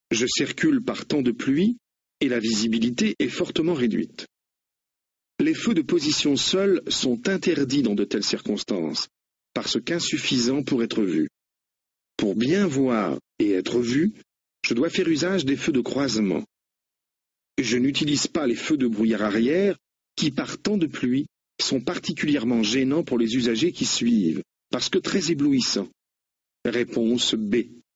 Je circule par temps de pluie et la visibilité est fortement réduite. Les feux de position seule sont interdits dans de telles circonstances, parce qu'insuffisants pour être vus. Pour bien voir et être vu, je dois faire usage des feux de croisement. Je n'utilise pas les feux de brouillard arrière qui, par temps de pluie, sont particulièrement gênants pour les usagers qui suivent, parce que très éblouissants. Réponse B.